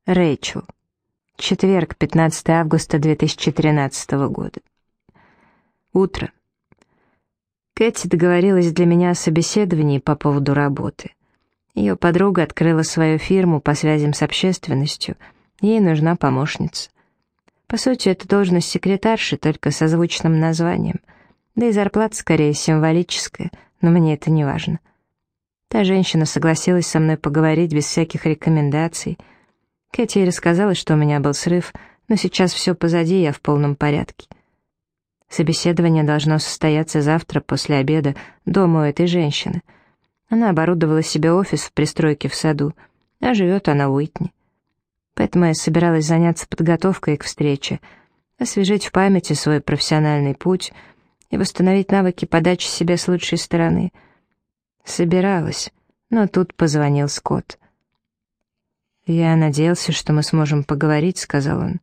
Рэйчел. Четверг, 15 августа 2013 года. Утро. Кэти договорилась для меня о собеседовании по поводу работы. Ее подруга открыла свою фирму по связям с общественностью, ей нужна помощница. По сути, это должность секретарши, только со звучным названием. Да и зарплата скорее символическая, но мне это не важно. Та женщина согласилась со мной поговорить без всяких рекомендаций. Кэти ей рассказала, что у меня был срыв, но сейчас все позади, я в полном порядке. Собеседование должно состояться завтра после обеда дома у этой женщины. Она оборудовала себе офис в пристройке в саду, а живет она в Уитни. Поэтому я собиралась заняться подготовкой к встрече, освежить в памяти свой профессиональный путь и восстановить навыки подачи себя с лучшей стороны. Собиралась, но тут позвонил Скотт. «Я надеялся, что мы сможем поговорить», — сказал он.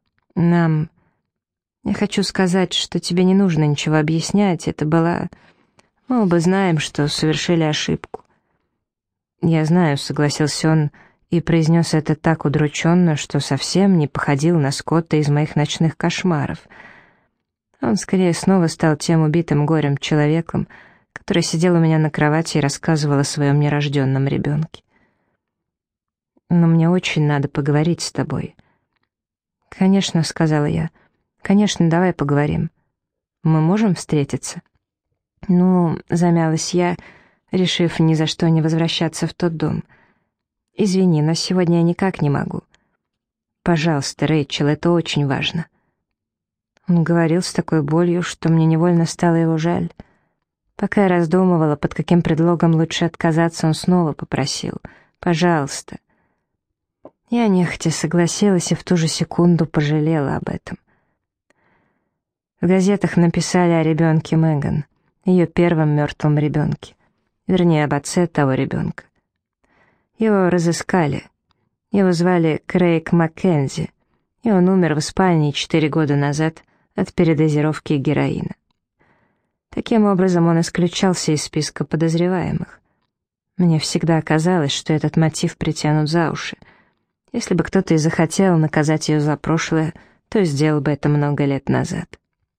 Я хочу сказать, что тебе не нужно ничего объяснять, это была... Мы оба знаем, что совершили ошибку». «Я знаю», — согласился он, и произнес это так удрученно, что совсем не походил на Скотта из моих ночных кошмаров. Он скорее снова стал тем убитым горем человеком, который сидел у меня на кровати и рассказывал о своем нерожденном ребенке. «Но мне очень надо поговорить с тобой». «Конечно», — сказала я. «Конечно, давай поговорим. Мы можем встретиться?» Замялась я, решив ни за что не возвращаться в тот дом. «Извини, но сегодня я никак не могу». «Пожалуйста, Рэйчел, это очень важно». Он говорил с такой болью, что мне невольно стало его жаль. Пока я раздумывала, под каким предлогом лучше отказаться, он снова попросил: «Пожалуйста». Я нехотя согласилась и в ту же секунду пожалела об этом. В газетах написали о ребенке Меган, ее первом мертвом ребенке, вернее, об отце того ребенка. Его разыскали. Его звали Крейг Маккензи, и он умер в Испании 4 года назад от передозировки героина. Таким образом, он исключался из списка подозреваемых. Мне всегда казалось, что этот мотив притянут за уши. Если бы кто-то и захотел наказать ее за прошлое, то сделал бы это много лет назад.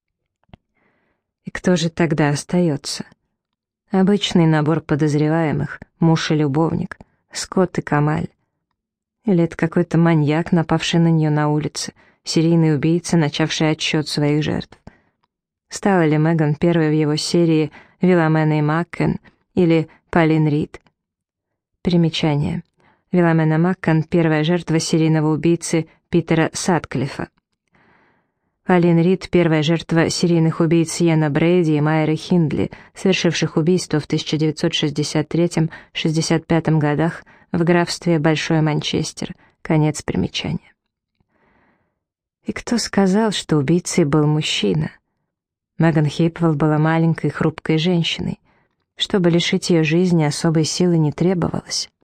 И кто же тогда остается? Обычный набор подозреваемых, муж и любовник, Скотт и Камаль. Или это какой-то маньяк, напавший на нее на улице, серийный убийца, начавший отсчет своих жертв. Стала ли Меган первой в его серии Виламена и Маккен или Полин Рид? Примечание. Виламена Маккен — первая жертва серийного убийцы Питера Сатклифа. Полин Рид — первая жертва серийных убийц Йена Брейди и Майеры Хиндли, совершивших убийство в 1963-65 годах в графстве Большой Манчестер. Конец примечания. И кто сказал, что убийцей был мужчина? Меган Хейпвелл была маленькой хрупкой женщиной. Чтобы лишить ее жизни, особой силы не требовалось.